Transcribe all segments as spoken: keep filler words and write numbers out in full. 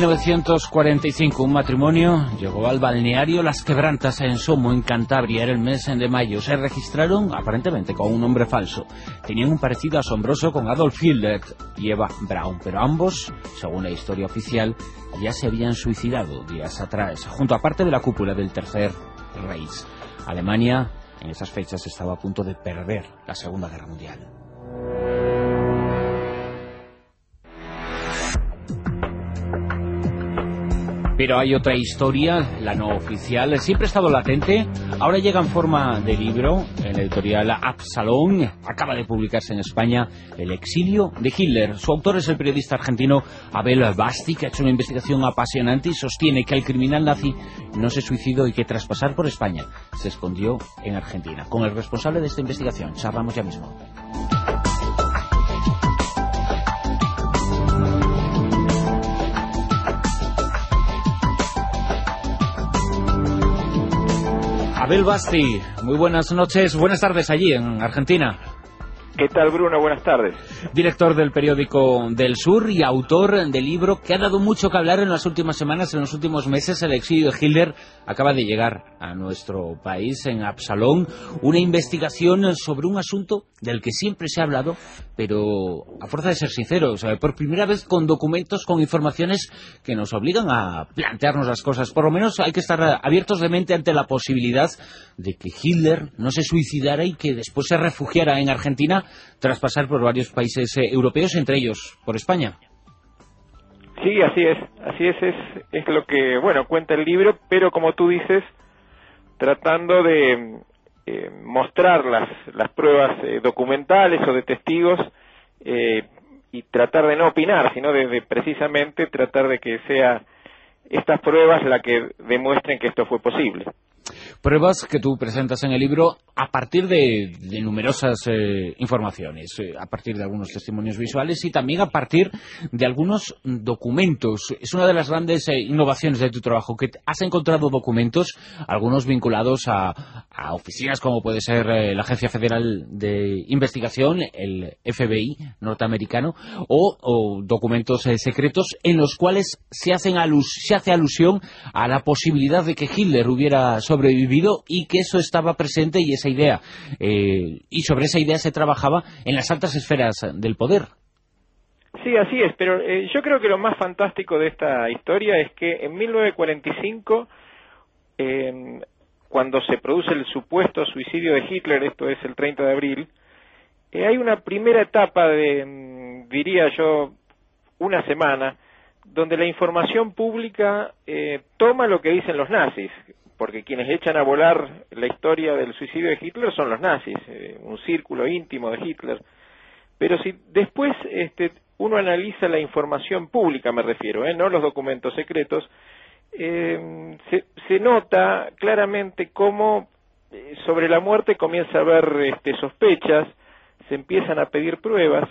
novecientos cuarenta y cinco, un matrimonio llegó al balneario Las Quebrantas en Somo, en Cantabria. Era el mes de mayo. Se registraron aparentemente con un nombre falso. Tenían un parecido asombroso con Adolf Hitler y Eva Braun, pero ambos, según la historia oficial, ya se habían suicidado días atrás, junto a parte de la cúpula del Tercer Reich. Alemania, en esas fechas, estaba a punto de perder la Segunda Guerra Mundial. Pero hay otra historia, la no oficial, siempre ha estado latente, ahora llega en forma de libro, en la editorial Absalón. Acaba de publicarse en España El exilio de Hitler. Su autor es el periodista argentino Abel Basti, que ha hecho una investigación apasionante y sostiene que el criminal nazi no se suicidó y que tras pasar por España se escondió en Argentina. Con el responsable de esta investigación charlamos ya mismo. Abel Basti, muy buenas noches, buenas tardes allí en Argentina. ¿Qué tal, Bruno? Buenas tardes. Director del periódico Del Sur y autor del libro que ha dado mucho que hablar en las últimas semanas, en los últimos meses. El exilio de Hitler acaba de llegar a nuestro país en Absalón. Una investigación sobre un asunto del que siempre se ha hablado, pero a fuerza de ser sinceros, por primera vez con documentos, con informaciones que nos obligan a plantearnos las cosas. Por lo menos hay que estar abiertos de mente ante la posibilidad de que Hitler no se suicidara y que después se refugiara en Argentina tras pasar por varios países eh, europeos, entre ellos por España. Sí, así es, así es, es, es lo que, bueno, cuenta el libro, pero como tú dices, tratando de eh, mostrar las, las pruebas eh, documentales o de testigos eh, y tratar de no opinar, sino de, de precisamente tratar de que sea estas pruebas la que demuestren que esto fue posible. Pruebas que tú presentas en el libro a partir de, de numerosas eh, informaciones, eh, a partir de algunos testimonios visuales y también a partir de algunos documentos. Es una de las grandes eh, innovaciones de tu trabajo, que has encontrado documentos, algunos vinculados a, a oficinas como puede ser eh, la Agencia Federal de Investigación, el F B I norteamericano, o, o documentos eh, secretos en los cuales se, hacen alus se hace alusión a la posibilidad de que Hitler hubiera sobrevivido y que eso estaba presente y esa idea eh, y sobre esa idea se trabajaba en las altas esferas del poder. Sí, así es, pero eh, yo creo que lo más fantástico de esta historia es que en mil novecientos cuarenta y cinco, eh, cuando se produce el supuesto suicidio de Hitler, esto es el treinta de abril, eh, hay una primera etapa de, diría yo, una semana, donde la información pública eh, toma lo que dicen los nazis, porque quienes echan a volar la historia del suicidio de Hitler son los nazis, eh, un círculo íntimo de Hitler. Pero si después este, uno analiza la información pública, me refiero, eh, no los documentos secretos, eh, se, se nota claramente cómo eh, sobre la muerte comienza a haber este, sospechas, se empiezan a pedir pruebas,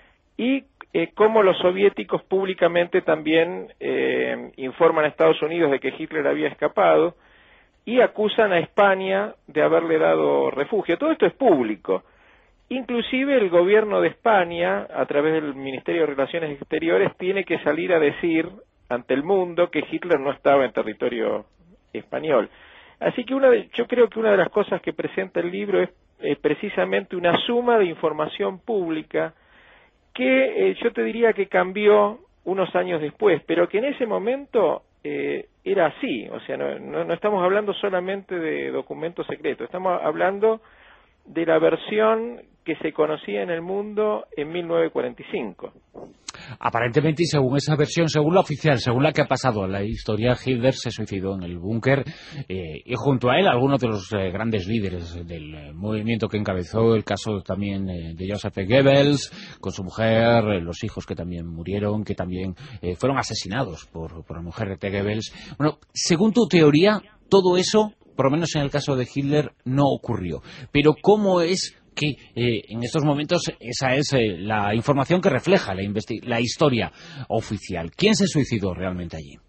y eh, cómo los soviéticos públicamente también eh, informan a Estados Unidos de que Hitler había escapado, y acusan a España de haberle dado refugio. Todo esto es público. Inclusive el gobierno de España, a través del Ministerio de Relaciones Exteriores, tiene que salir a decir ante el mundo que Hitler no estaba en territorio español. Así que una de, yo creo que una de las cosas que presenta el libro es eh, precisamente una suma de información pública que eh, yo te diría que cambió unos años después, pero que en ese momento eh, era así. O sea, no, no, no estamos hablando solamente de documentos secretos, estamos hablando de la versión que se conocía en el mundo en mil novecientos cuarenta y cinco. Aparentemente, y según esa versión, según la oficial, según la que ha pasado en la historia, Hitler se suicidó en el búnker eh, y junto a él algunos de los eh, grandes líderes del eh, movimiento que encabezó, el caso también eh, de Joseph Goebbels, con su mujer, eh, los hijos que también murieron, que también eh, fueron asesinados por, por la mujer de Goebbels. Bueno, según tu teoría, todo eso, por lo menos en el caso de Hitler, no ocurrió. Pero ¿cómo es que eh, en estos momentos esa es eh, la información que refleja la, la historia oficial? ¿Quién se suicidó realmente allí?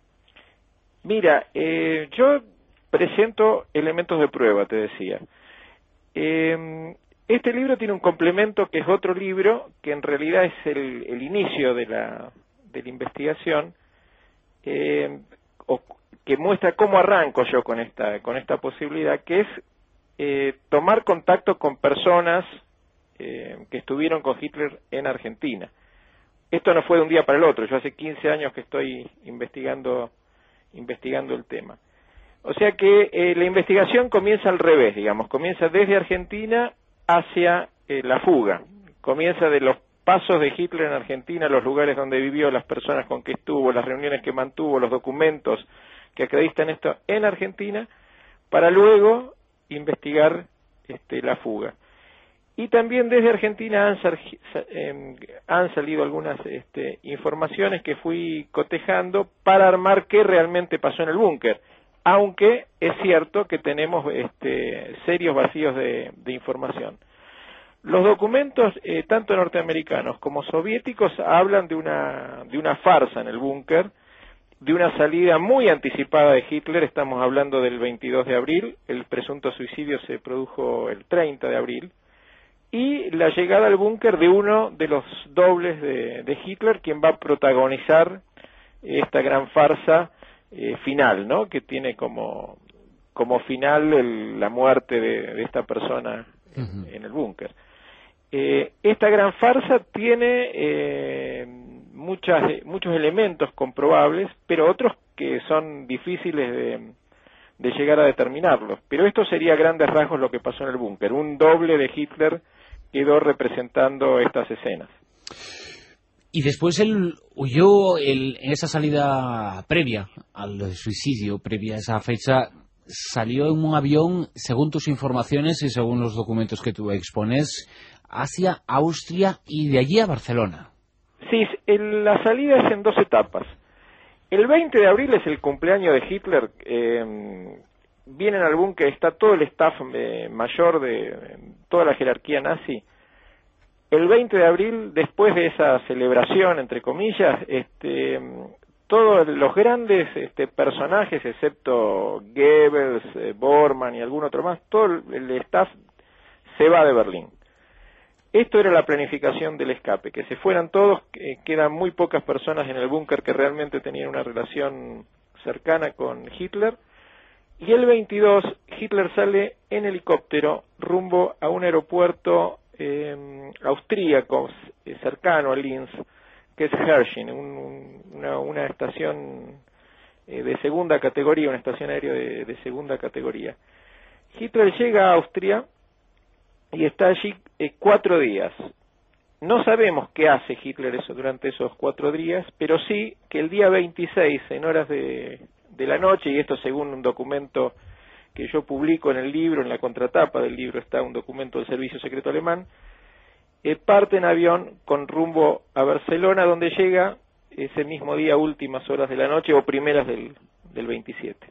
Mira, eh, yo presento elementos de prueba, te decía. Eh, este libro tiene un complemento que es otro libro, que en realidad es el, el inicio de la, de la investigación, eh, o, que muestra cómo arranco yo con esta, con esta posibilidad, que es eh, tomar contacto con personas eh, que estuvieron con Hitler en Argentina. Esto no fue de un día para el otro, yo hace quince años que estoy investigando, investigando el tema. O sea que eh, la investigación comienza al revés, digamos, comienza desde Argentina hacia eh, la fuga, comienza de los pasos de Hitler en Argentina, los lugares donde vivió, las personas con que estuvo, las reuniones que mantuvo, los documentos que acreditan esto en Argentina, para luego investigar este, la fuga. Y también desde Argentina han, eh, han salido algunas este, informaciones que fui cotejando para armar qué realmente pasó en el búnker, aunque es cierto que tenemos este, serios vacíos de, de información. Los documentos, eh, tanto norteamericanos como soviéticos, hablan de una, de una farsa en el búnker, de una salida muy anticipada de Hitler. Estamos hablando del veintidós de abril, el presunto suicidio se produjo el treinta de abril, y la llegada al búnker de uno de los dobles de, de Hitler, quien va a protagonizar esta gran farsa eh, final, ¿no? Que tiene como, como final el, la muerte de, de esta persona en, uh-huh. en el búnker. Eh, esta gran farsa tiene eh, muchas, muchos elementos comprobables, pero otros que son difíciles de, de llegar a determinarlos. Pero esto sería a grandes rasgos lo que pasó en el búnker. Un doble de Hitler quedó representando estas escenas. Y después él huyó el, en esa salida previa al suicidio, previa a esa fecha, salió en un avión, según tus informaciones y según los documentos que tú expones, hacia Austria y de allí a Barcelona. Sí, el, la salida es en dos etapas. El veinte de abril es el cumpleaños de Hitler. Eh, vienen al búnker, está todo el staff eh, mayor de eh, toda la jerarquía nazi. El veinte de abril, después de esa celebración, entre comillas, este, todos los grandes este, personajes, excepto Goebbels, eh, Bormann y algún otro más, todo el staff se va de Berlín. Esto era la planificación del escape, que se fueran todos, que quedan muy pocas personas en el búnker que realmente tenían una relación cercana con Hitler, y el veintidós Hitler sale en helicóptero rumbo a un aeropuerto eh, austríaco eh, cercano a Linz, que es Herrsching, un, una, una estación eh, de segunda categoría, una estación aérea de, de segunda categoría. Hitler llega a Austria y está allí eh, cuatro días. No sabemos qué hace Hitler eso durante esos cuatro días, pero sí que el día veintiséis, en horas de, de la noche, y esto según un documento que yo publico en el libro, en la contratapa del libro está un documento del Servicio Secreto Alemán, eh, parte en avión con rumbo a Barcelona, donde llega ese mismo día, últimas horas de la noche o primeras del, del veintisiete.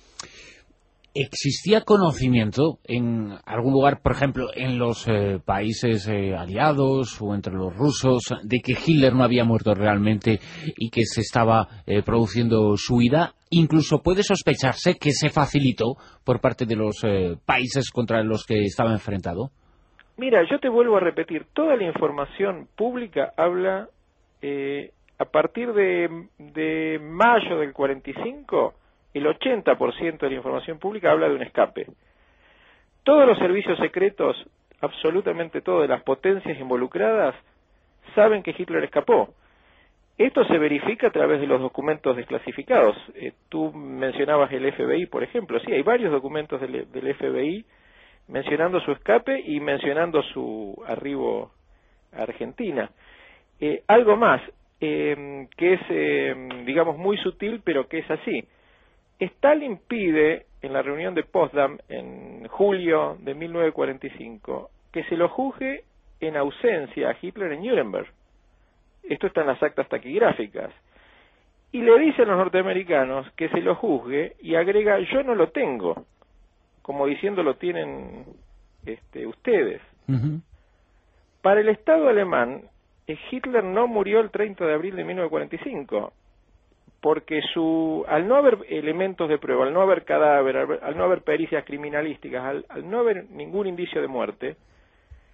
¿Existía conocimiento en algún lugar, por ejemplo, en los eh, países eh, aliados o entre los rusos, de que Hitler no había muerto realmente y que se estaba eh, produciendo su huida? Incluso puede sospecharse que se facilitó por parte de los eh, países contra los que estaba enfrentado. Mira, yo te vuelvo a repetir, toda la información pública habla eh, a partir de, de mayo del cuarenta y cinco... el ochenta por ciento de la información pública habla de un escape. Todos los servicios secretos, absolutamente todas las potencias involucradas, saben que Hitler escapó. Esto se verifica a través de los documentos desclasificados. Eh, tú mencionabas el F B I, por ejemplo. Sí, hay varios documentos del, del F B I mencionando su escape y mencionando su arribo a Argentina. Eh, algo más, eh, que es, eh, digamos, muy sutil, pero que es así. Stalin pide en la reunión de Potsdam en julio de mil novecientos cuarenta y cinco que se lo juzgue en ausencia a Hitler en Nuremberg. Esto está en las actas taquigráficas. Y le dice a los norteamericanos que se lo juzgue y agrega, yo no lo tengo, como diciendo lo tienen este, ustedes. Uh-huh. Para el Estado alemán, Hitler no murió el treinta de abril de mil novecientos cuarenta y cinco, porque su, al no haber elementos de prueba, al no haber cadáver, al, al no haber pericias criminalísticas, al, al no haber ningún indicio de muerte,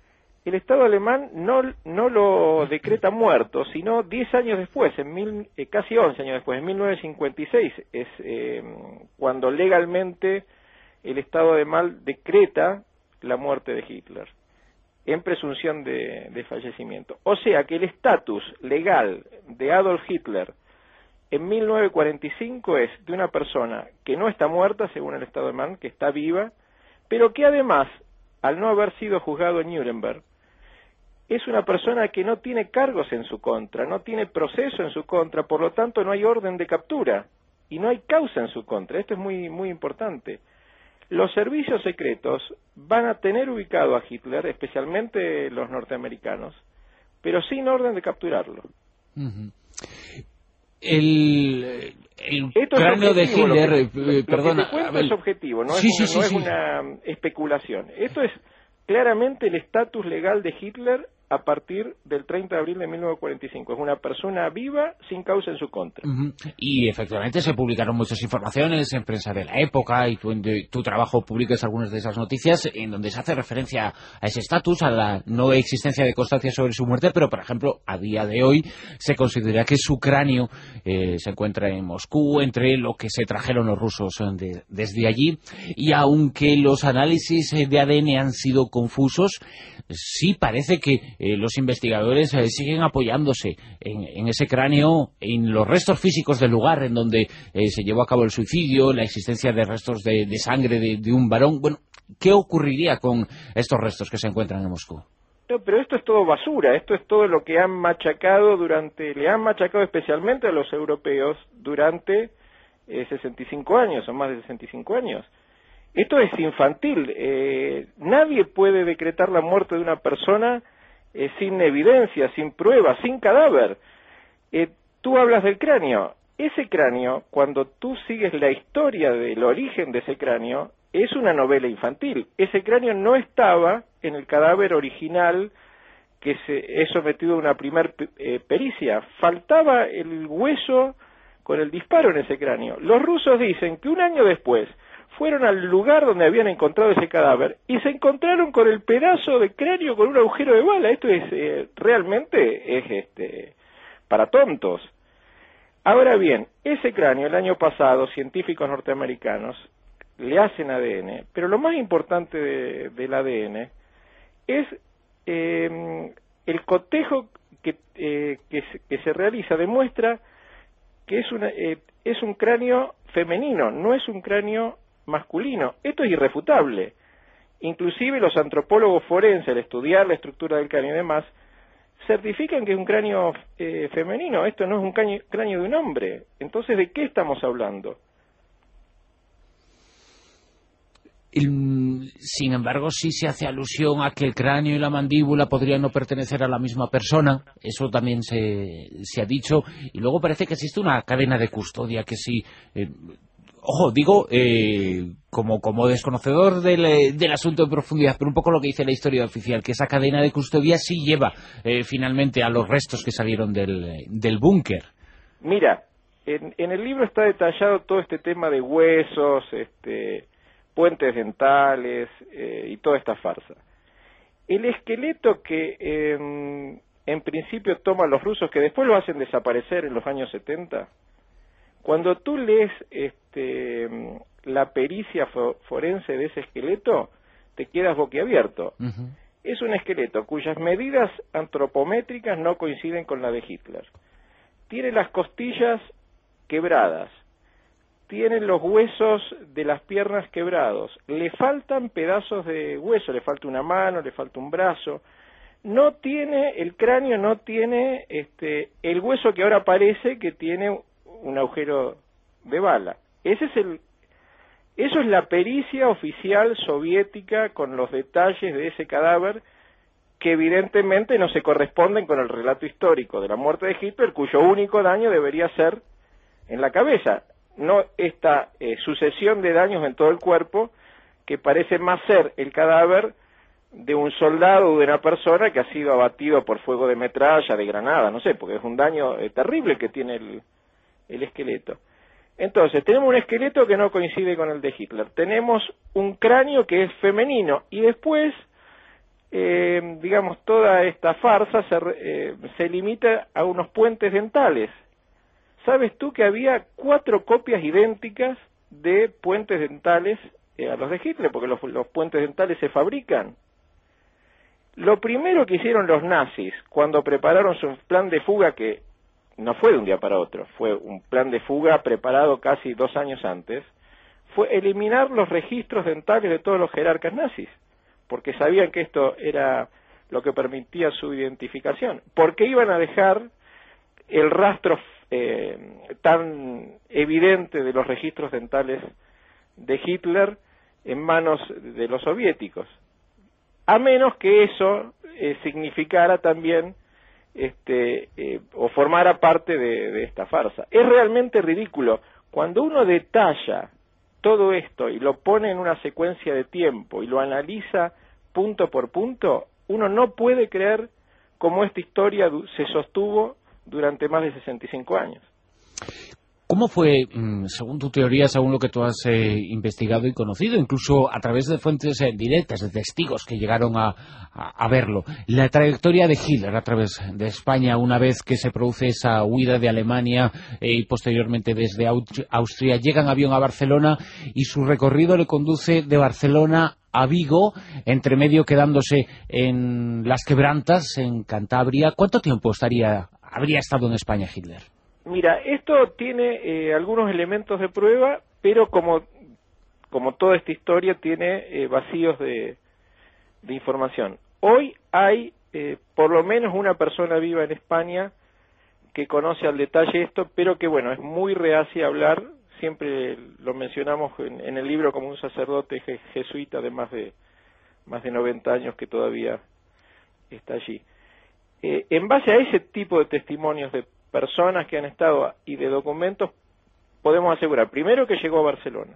el Estado alemán no, no lo decreta muerto, sino diez años después, en mil, eh, casi once años después, en mil novecientos cincuenta y seis, es eh, cuando legalmente el Estado alemán decreta la muerte de Hitler, en presunción de, de fallecimiento. O sea que el estatus legal de Adolf Hitler en mil novecientos cuarenta y cinco es de una persona que no está muerta, según el Estado alemán, que está viva, pero que además, al no haber sido juzgado en Nuremberg, es una persona que no tiene cargos en su contra, no tiene proceso en su contra, por lo tanto no hay orden de captura y no hay causa en su contra. Esto es muy, muy importante. Los servicios secretos van a tener ubicado a Hitler, especialmente los norteamericanos, pero sin orden de capturarlo. Uh-huh. El, el Esto cráneo de Hitler, lo que, eh, perdona, lo que te cuento es objetivo, no, sí, es, una, sí, no sí, es sí. una especulación. Esto es claramente el estatus legal de Hitler a partir del treinta de abril de mil novecientos cuarenta y cinco. Es una persona viva sin causa en su contra. Uh-huh. Y efectivamente se publicaron muchas informaciones en prensa de la época, y tú en tu trabajo publicas algunas de esas noticias en donde se hace referencia a ese estatus, a la no existencia de constancia sobre su muerte, pero por ejemplo a día de hoy se considera que su cráneo eh, se encuentra en Moscú, entre lo que se trajeron los rusos de, desde allí, y aunque los análisis de A D N han sido confusos, sí parece que eh, los investigadores eh, siguen apoyándose en, en ese cráneo, en los restos físicos del lugar en donde eh, se llevó a cabo el suicidio, la existencia de restos de, de sangre de, de un varón. Bueno, ¿qué ocurriría con estos restos que se encuentran en Moscú? No, pero esto es todo basura, esto es todo lo que han machacado durante, le han machacado especialmente a los europeos durante eh, sesenta y cinco años, o más de sesenta y cinco años. Esto es infantil, eh, nadie puede decretar la muerte de una persona eh, sin evidencia, sin pruebas, sin cadáver. Eh, tú hablas del cráneo, ese cráneo, cuando tú sigues la historia del origen de ese cráneo, es una novela infantil. Ese cráneo no estaba en el cadáver original que se es sometido a una primer eh, pericia, faltaba el hueso con el disparo en ese cráneo. Los rusos dicen que un año después fueron al lugar donde habían encontrado ese cadáver y se encontraron con el pedazo de cráneo con un agujero de bala. Esto es eh, realmente es este para tontos. Ahora bien, ese cráneo el año pasado científicos norteamericanos le hacen A D N, pero lo más importante de, del A D N es eh, el cotejo que, eh, que, se, que se realiza, demuestra que es, una, eh, es un cráneo femenino, no es un cráneo masculino. Esto es irrefutable. Inclusive los antropólogos forenses, al estudiar la estructura del cráneo y demás, certifican que es un cráneo eh, femenino. Esto no es un cráneo, cráneo de un hombre. Entonces, ¿de qué estamos hablando? El, sin embargo, sí se hace alusión a que el cráneo y la mandíbula podrían no pertenecer a la misma persona. Eso también se, se ha dicho. Y luego parece que existe una cadena de custodia que sí... Eh, Ojo, digo, eh, como, como desconocedor del, del asunto en profundidad, pero un poco lo que dice la historia oficial, que esa cadena de custodia sí lleva eh, finalmente a los restos que salieron del, del búnker. Mira, en, en el libro está detallado todo este tema de huesos, este, puentes dentales eh, y toda esta farsa. El esqueleto que eh, en principio toman los rusos, que después lo hacen desaparecer en los años setenta, cuando tú lees este, la pericia fo forense de ese esqueleto, te quedas boquiabierto. Uh-huh. Es un esqueleto cuyas medidas antropométricas no coinciden con la de Hitler. Tiene las costillas quebradas, tiene los huesos de las piernas quebrados, le faltan pedazos de hueso, le falta una mano, le falta un brazo. No tiene, el cráneo no tiene este, el hueso que ahora parece que tiene un agujero de bala. Ese es el, eso es la pericia oficial soviética con los detalles de ese cadáver que evidentemente no se corresponden con el relato histórico de la muerte de Hitler, cuyo único daño debería ser en la cabeza, no esta eh, sucesión de daños en todo el cuerpo que parece más ser el cadáver de un soldado o de una persona que ha sido abatido por fuego de metralla, de granada, no sé, porque es un daño eh, terrible que tiene el el esqueleto. Entonces, tenemos un esqueleto que no coincide con el de Hitler, tenemos un cráneo que es femenino, y después eh, digamos, toda esta farsa se, eh, se limita a unos puentes dentales. ¿Sabes tú que había cuatro copias idénticas de puentes dentales eh, a los de Hitler? Porque los, los puentes dentales se fabrican. Lo primero que hicieron los nazis cuando prepararon su plan de fuga, que no fue de un día para otro, fue un plan de fuga preparado casi dos años antes, fue eliminar los registros dentales de todos los jerarcas nazis, porque sabían que esto era lo que permitía su identificación, porque iban a dejar el rastro eh, tan evidente de los registros dentales de Hitler en manos de los soviéticos, a menos que eso eh, significara también este eh, o formara parte de, de esta farsa. Es realmente ridículo. Cuando uno detalla todo esto y lo pone en una secuencia de tiempo y lo analiza punto por punto, uno no puede creer cómo esta historia se sostuvo durante más de sesenta y cinco años. ¿Cómo fue, según tu teoría, según lo que tú has eh, investigado y conocido, incluso a través de fuentes eh, directas, de testigos que llegaron a, a, a verlo, la trayectoria de Hitler a través de España una vez que se produce esa huida de Alemania eh, y posteriormente desde Austria, llega en avión a Barcelona y su recorrido le conduce de Barcelona a Vigo, entre medio quedándose en Las Quebrantas, en Cantabria? ¿Cuánto tiempo estaría habría estado en España Hitler? Mira, esto tiene eh, algunos elementos de prueba, pero como, como toda esta historia tiene eh, vacíos de, de información. Hoy hay eh, por lo menos una persona viva en España que conoce al detalle esto, pero que bueno, es muy reacia a hablar. Siempre lo mencionamos en, en el libro como un sacerdote je, jesuita de más de más de noventa años que todavía está allí. Eh, en base a ese tipo de testimonios de personas que han estado y de documentos, podemos asegurar, primero, que llegó a Barcelona,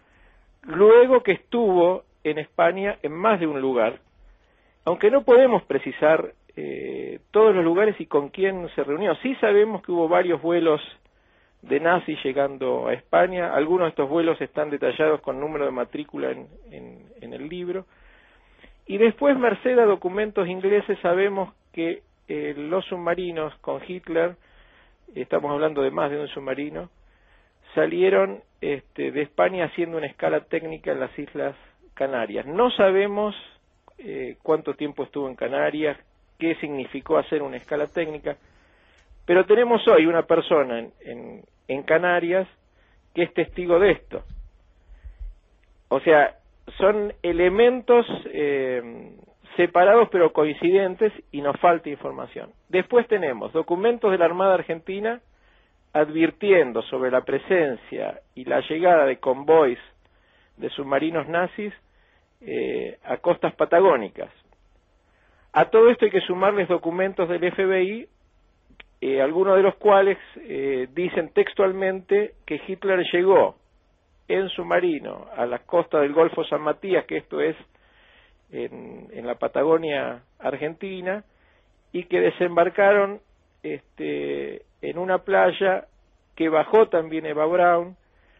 luego que estuvo en España en más de un lugar, aunque no podemos precisar eh, todos los lugares y con quién se reunió. Sí sabemos que hubo varios vuelos de nazis llegando a España, algunos de estos vuelos están detallados con número de matrícula en, en, en el libro, y después, merced a documentos ingleses, sabemos que eh, los submarinos con Hitler, estamos hablando de más de un submarino, salieron este, de España haciendo una escala técnica en las Islas Canarias. No sabemos eh, cuánto tiempo estuvo en Canarias, qué significó hacer una escala técnica, pero tenemos hoy una persona en, en, en Canarias que es testigo de esto. O sea, son elementos eh, separados pero coincidentes y nos falta información. Después tenemos documentos de la Armada Argentina advirtiendo sobre la presencia y la llegada de convoys de submarinos nazis eh, a costas patagónicas. A todo esto hay que sumarles documentos del F B I, eh, algunos de los cuales eh, dicen textualmente que Hitler llegó en submarino a las costas del Golfo San Matías, que esto es En, en la Patagonia Argentina, y que desembarcaron este, en una playa que bajó también Eva Braun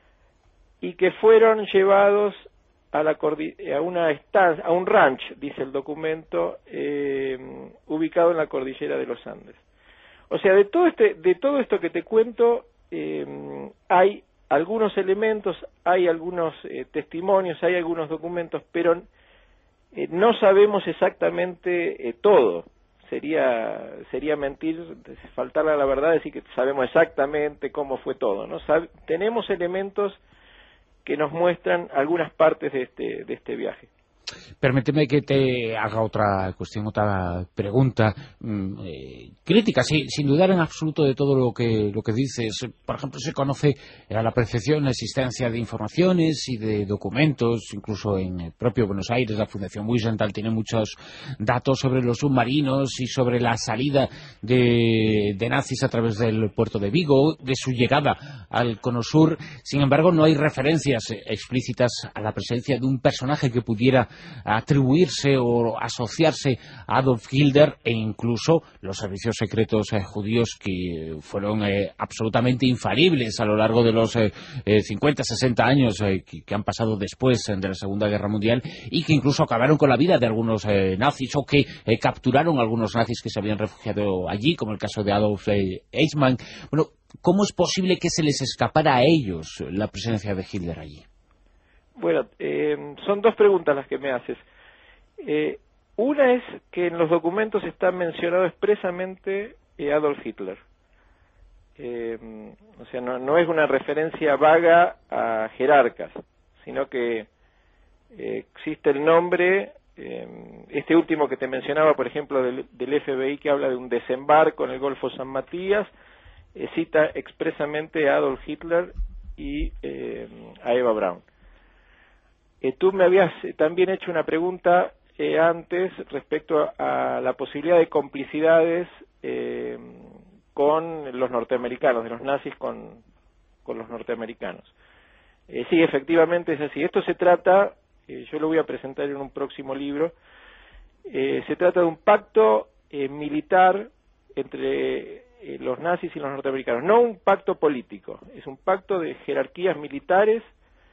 y que fueron llevados a, la a una estancia, a un ranch, dice el documento, eh, ubicado en la cordillera de los Andes. O sea, de todo este, de todo esto que te cuento, eh, hay algunos elementos, hay algunos eh, testimonios, hay algunos documentos, pero Eh, no sabemos exactamente eh, todo. Sería sería mentir, faltarle a la verdad decir que sabemos exactamente cómo fue todo, ¿no? Sab tenemos elementos que nos muestran algunas partes de este de este viaje. Permíteme que te haga otra cuestión, otra pregunta eh, crítica, sí, sin dudar en absoluto de todo lo que lo que dices. Por ejemplo, se conoce a la perfección la existencia de informaciones y de documentos, incluso en el propio Buenos Aires, la Fundación Wiesenthal tiene muchos datos sobre los submarinos y sobre la salida de, de nazis a través del puerto de Vigo, de su llegada al Cono Sur. Sin embargo, no hay referencias explícitas a la presencia de un personaje que pudiera atribuirse o asociarse a Adolf Hitler, e incluso los servicios secretos eh, judíos, que fueron eh, absolutamente infalibles a lo largo de los eh, eh, cincuenta, sesenta años eh, que, que han pasado después eh, de la Segunda Guerra Mundial, y que incluso acabaron con la vida de algunos eh, nazis, o que eh, capturaron a algunos nazis que se habían refugiado allí, como el caso de Adolf eh, Eichmann. Bueno, ¿cómo es posible que se les escapara a ellos la presencia de Hitler allí? Bueno, eh, son dos preguntas las que me haces. Eh, una es que en los documentos está mencionado expresamente eh, Adolf Hitler. Eh, o sea, no, no es una referencia vaga a jerarcas, sino que eh, existe el nombre, eh, este último que te mencionaba, por ejemplo, del, del F B I, que habla de un desembarco en el Golfo San Matías, eh, cita expresamente a Adolf Hitler y eh, a Eva Braun. Eh, tú me habías también hecho una pregunta eh, antes respecto a, a la posibilidad de complicidades eh, con los norteamericanos, de los nazis con, con los norteamericanos. Eh, sí, efectivamente es así. Esto se trata, eh, yo lo voy a presentar en un próximo libro, eh, se trata de un pacto eh, militar entre eh, los nazis y los norteamericanos, no un pacto político, es un pacto de jerarquías militares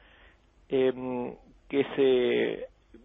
eh, que se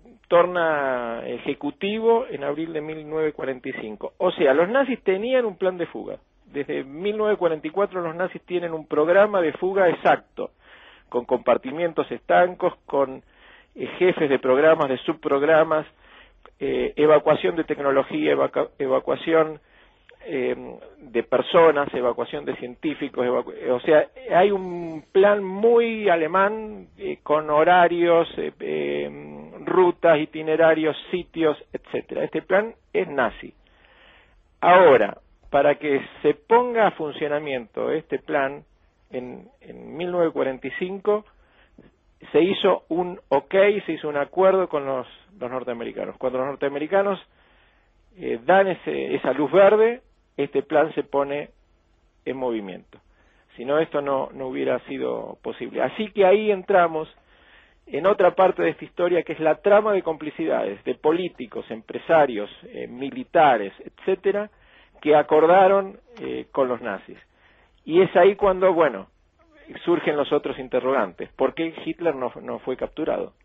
torna ejecutivo en abril de mil novecientos cuarenta y cinco. O sea, los nazis tenían un plan de fuga. Desde mil novecientos cuarenta y cuatro los nazis tienen un programa de fuga exacto, con compartimientos estancos, con eh, jefes de programas, de subprogramas, eh, evacuación de tecnología, evacu evacuación eh, de personas, evacuación de científicos, evacu o sea, hay un plan muy alemán eh, con horarios, eh, eh, rutas, itinerarios, sitios, etcétera. Este plan es nazi. Ahora, para que se ponga a funcionamiento este plan, en, en mil novecientos cuarenta y cinco se hizo un ok, se hizo un acuerdo con los, los norteamericanos. Cuando los norteamericanos eh, dan ese, esa luz verde, este plan se pone en movimiento. Si no, esto no, no hubiera sido posible. Así que ahí entramos en otra parte de esta historia, que es la trama de complicidades de políticos, empresarios, eh, militares, etcétera, que acordaron eh, con los nazis. Y es ahí cuando, bueno, surgen los otros interrogantes. ¿Por qué Hitler no, no fue capturado?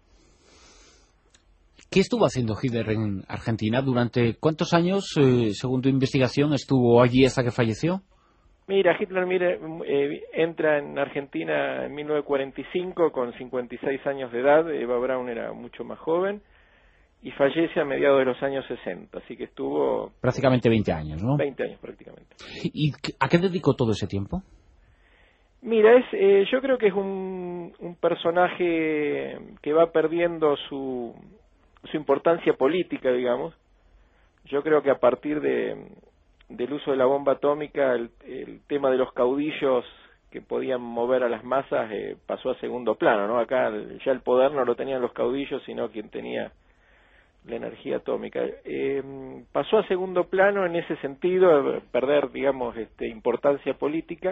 ¿Qué estuvo haciendo Hitler en Argentina? ¿Durante cuántos años, eh, según tu investigación, estuvo allí hasta que falleció? Mira, Hitler mire, eh, entra en Argentina en mil novecientos cuarenta y cinco con cincuenta y seis años de edad. Eva Braun era mucho más joven, y fallece a mediados de los años sesenta, así que estuvo... Prácticamente veinte años, ¿no? veinte años prácticamente. ¿Y a qué dedicó todo ese tiempo? Mira, es, eh, yo creo que es un, un personaje que va perdiendo su, su importancia política, digamos. Yo creo que a partir de, del uso de la bomba atómica, el, el tema de los caudillos que podían mover a las masas eh, pasó a segundo plano, ¿no? Acá el, ya el poder no lo tenían los caudillos, sino quien tenía la energía atómica. Eh, pasó a segundo plano en ese sentido, perder, digamos, este, importancia política.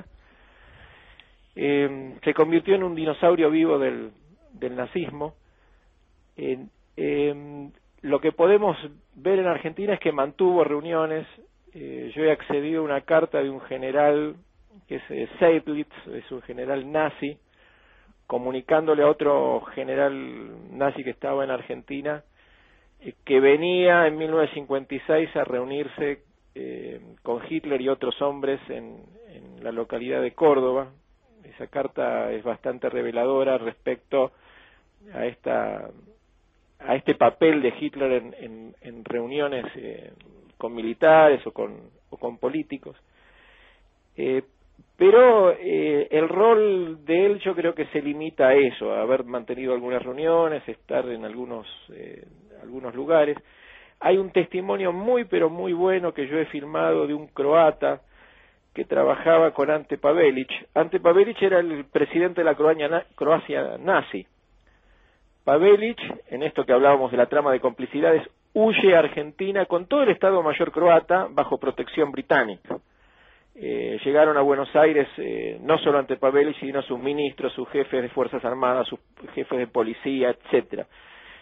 Eh, se convirtió en un dinosaurio vivo del, del nazismo. Eh, eh, lo que podemos ver en Argentina es que mantuvo reuniones. Eh, yo he accedido a una carta de un general que es eh, Seiblitz, es un general nazi, comunicándole a otro general nazi que estaba en Argentina, eh, que venía en mil novecientos cincuenta y seis a reunirse eh, con Hitler y otros hombres en, en la localidad de Córdoba. Esa carta es bastante reveladora respecto a esta a este papel de Hitler en, en, en reuniones eh, con militares o con, o con políticos. Eh, pero eh, el rol de él yo creo que se limita a eso, a haber mantenido algunas reuniones, estar en algunos, eh, algunos lugares. Hay un testimonio muy pero muy bueno que yo he filmado de un croata que trabajaba con Ante Pavelić. Ante Pavelić era el presidente de la Croacia, Croacia nazi. Pavelić, en esto que hablábamos de la trama de complicidades, huye a Argentina con todo el Estado Mayor croata bajo protección británica. Eh, llegaron a Buenos Aires eh, no solo Ante Pavelić, sino sus ministros, sus jefes de Fuerzas Armadas, sus jefes de policía, etcétera.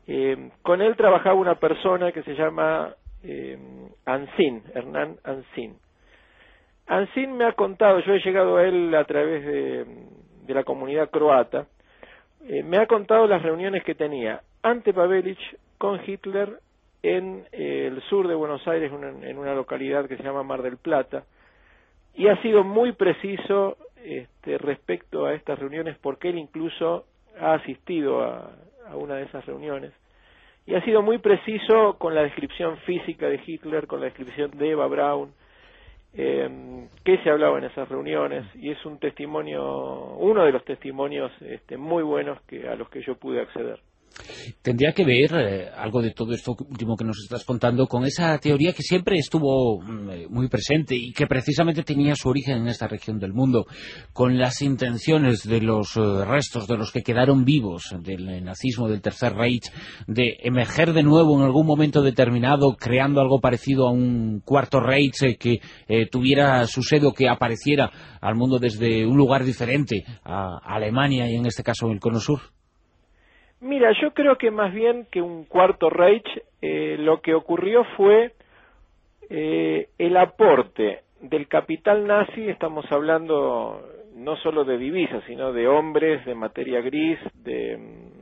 Eh, con él trabajaba una persona que se llama eh, Ansin, Hernán Ansin. Ansin me ha contado, yo he llegado a él a través de, de la comunidad croata, eh, me ha contado las reuniones que tenía Ante Pavelić con Hitler en eh, el sur de Buenos Aires, una, en una localidad que se llama Mar del Plata, y ha sido muy preciso este, respecto a estas reuniones, porque él incluso ha asistido a, a una de esas reuniones, y ha sido muy preciso con la descripción física de Hitler, con la descripción de Eva Braun, eh, qué se hablaba en esas reuniones, y es un testimonio, uno de los testimonios este, muy buenos que a los que yo pude acceder. Tendría que ver eh, algo de todo esto último que nos estás contando con esa teoría que siempre estuvo mm, muy presente y que precisamente tenía su origen en esta región del mundo, con las intenciones de los eh, restos de los que quedaron vivos del nazismo, del Tercer Reich, de emerger de nuevo en algún momento determinado, creando algo parecido a un Cuarto Reich eh, que eh, tuviera su sede, que apareciera al mundo desde un lugar diferente, a Alemania y en este caso el Cono Sur. Mira, yo creo que más bien que un Cuarto Reich, eh, lo que ocurrió fue eh, el aporte del capital nazi. Estamos hablando no solo de divisas, sino de hombres, de materia gris, de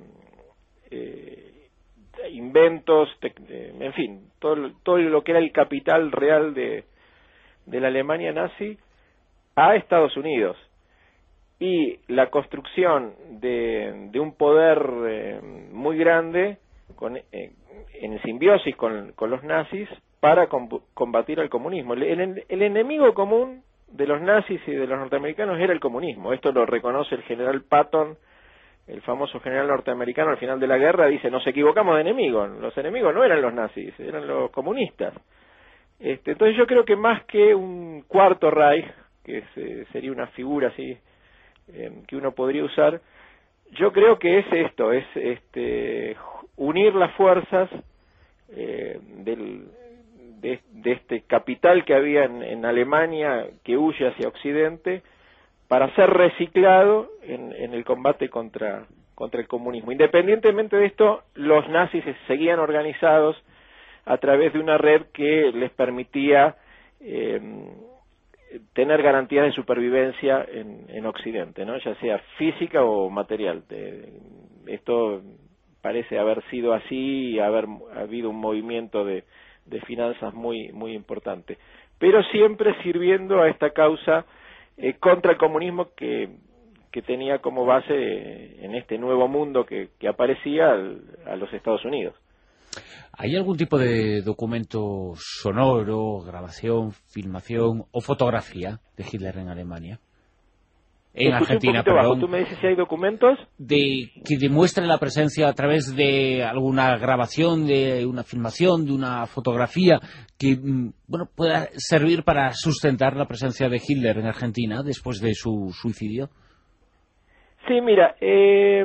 eh, inventos, de, de, en fin, todo, todo lo que era el capital real de, de la Alemania nazi a Estados Unidos. Y la construcción de, de un poder eh, muy grande con, eh, en simbiosis con, con los nazis para com combatir al comunismo. El, el, el enemigo común de los nazis y de los norteamericanos era el comunismo. Esto lo reconoce el general Patton, el famoso general norteamericano al final de la guerra. Dice, nos equivocamos de enemigo, los enemigos no eran los nazis, eran los comunistas. Este, entonces yo creo que más que un Cuarto Reich, que es, eh, sería una figura así Eh, que uno podría usar, yo creo que es esto, es este unir las fuerzas eh, del, de, de este capital que había en, en Alemania, que huye hacia Occidente, para ser reciclado en, en el combate contra, contra el comunismo. Independientemente de esto, los nazis seguían organizados a través de una red que les permitía eh, tener garantías de supervivencia en, en Occidente, ¿no? Ya sea física o material. De, esto parece haber sido así y haber habido un movimiento de, de finanzas muy, muy importante. Pero siempre sirviendo a esta causa eh, contra el comunismo que, que tenía como base eh, en este nuevo mundo que, que aparecía al, a los Estados Unidos. ¿Hay algún tipo de documento sonoro, grabación, filmación o fotografía de Hitler en Alemania? En Argentina, perdón. Bajo. ¿Tú me dices si hay documentos? De, que demuestre la presencia a través de alguna grabación, de una filmación, de una fotografía que bueno pueda servir para sustentar la presencia de Hitler en Argentina después de su suicidio. Sí, mira, eh,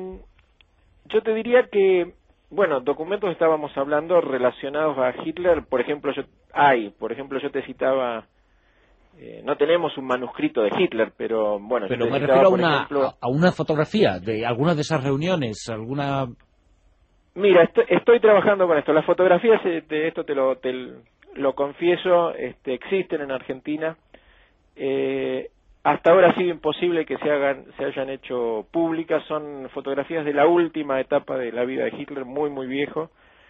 yo te diría que bueno, documentos estábamos hablando relacionados a Hitler, por ejemplo, yo hay, por ejemplo, yo te citaba, eh, no tenemos un manuscrito de Hitler, pero bueno... Pero me refiero citaba, a una, ejemplo, a una fotografía de alguna de esas reuniones, alguna... Mira, estoy, estoy trabajando con esto, las fotografías, de esto te lo, te lo confieso, este, existen en Argentina, eh, hasta ahora ha sido imposible que se hagan, se hayan hecho públicas. Son fotografías de la última etapa de la vida de Hitler, muy muy viejo.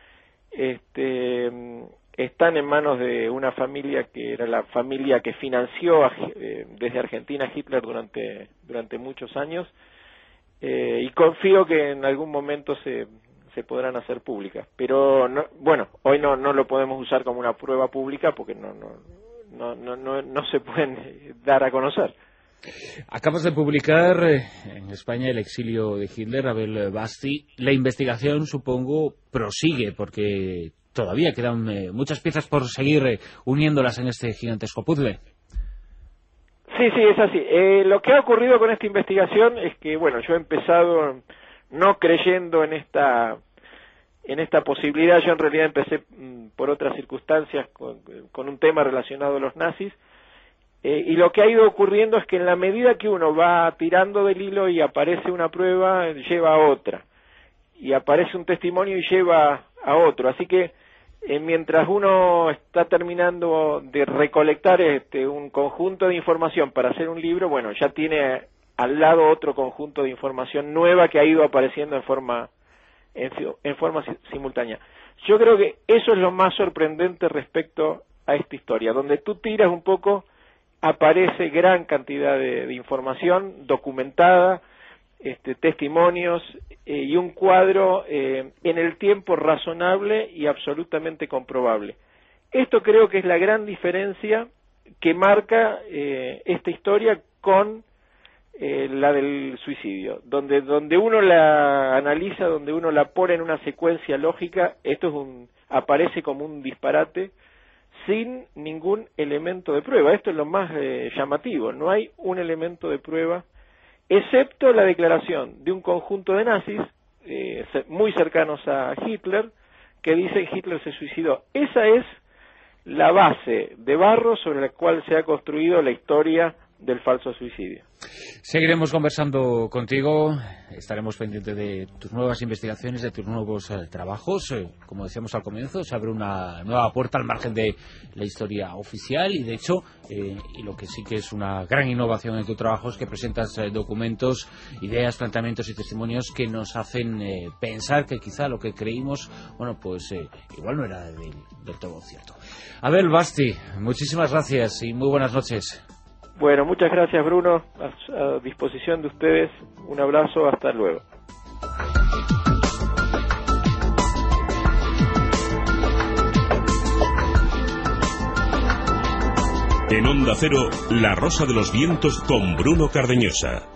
Este, están en manos de una familia que era la familia que financió a, eh, desde Argentina a Hitler durante durante muchos años, eh, y confío que en algún momento se se podrán hacer públicas. Pero no, bueno, hoy no no lo podemos usar como una prueba pública porque no no no no no, no se pueden dar a conocer. Acabas de publicar eh, en España El exilio de Hitler, Abel Basti. La investigación, supongo, prosigue, porque todavía quedan eh, muchas piezas por seguir eh, uniéndolas en este gigantesco puzzle. Sí, sí, es así. Eh, lo que ha ocurrido con esta investigación es que, bueno, yo he empezado no creyendo en esta en esta posibilidad. Yo en realidad empecé mm, por otras circunstancias con, con un tema relacionado a los nazis. Eh, y lo que ha ido ocurriendo es que en la medida que uno va tirando del hilo y aparece una prueba, lleva a otra. y aparece un testimonio y lleva a otro. Así que eh, mientras uno está terminando de recolectar este un conjunto de información para hacer un libro, bueno, ya tiene al lado otro conjunto de información nueva que ha ido apareciendo en forma en, en forma simultánea. Yo creo que eso es lo más sorprendente respecto a esta historia, donde tú tiras un poco, aparece gran cantidad de, de información documentada, este, testimonios eh, y un cuadro eh, en el tiempo razonable y absolutamente comprobable. Esto creo que es la gran diferencia que marca eh, esta historia con eh, la del suicidio, donde donde uno la analiza, donde uno la pone en una secuencia lógica, esto es un aparece como un disparate sin ningún elemento de prueba. Esto es lo más eh, llamativo, no hay un elemento de prueba, excepto la declaración de un conjunto de nazis eh, muy cercanos a Hitler, que dicen Hitler se suicidó. Esa es la base de barro sobre la cual se ha construido la historia del falso suicidio. Seguiremos conversando contigo, estaremos pendientes de tus nuevas investigaciones, de tus nuevos eh, trabajos. Eh, como decíamos al comienzo, se abre una nueva puerta al margen de la historia oficial y, de hecho, eh, y lo que sí que es una gran innovación en tu trabajo es que presentas eh, documentos, ideas, planteamientos y testimonios que nos hacen eh, pensar que quizá lo que creímos, bueno, pues eh, igual no era del, del todo cierto. Abel Basti, muchísimas gracias y muy buenas noches. Bueno, muchas gracias, Bruno, a, a disposición de ustedes, un abrazo, hasta luego. En Onda Cero, La Rosa de los Vientos con Bruno Cardeñosa.